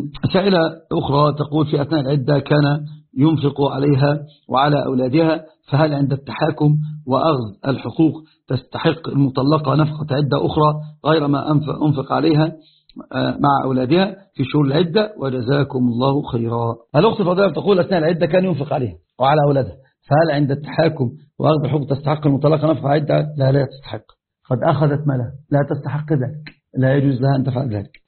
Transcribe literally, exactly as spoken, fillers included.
سائلة أخرى تقول في أثناء العدة كان ينفق عليها وعلى أولادها، فهل عند التحاكم وأخذ الحقوق تستحق المطلقة نفقة عدة أخرى غير ما أنفق عليها مع أولادها في شهور العدة؟ وجزاكم الله خيرا. الأخت الفاضلة تقول أثناء العدة كان ينفق عليها وعلى أولادها، فهل عند التحاكم وأخذ الحقوق تستحق المطلقة نفقة عدة؟ لا لا تستحق، قد أخذت مالها، لا تستحق ذلك، لا يجوز لها أن تفعل ذلك.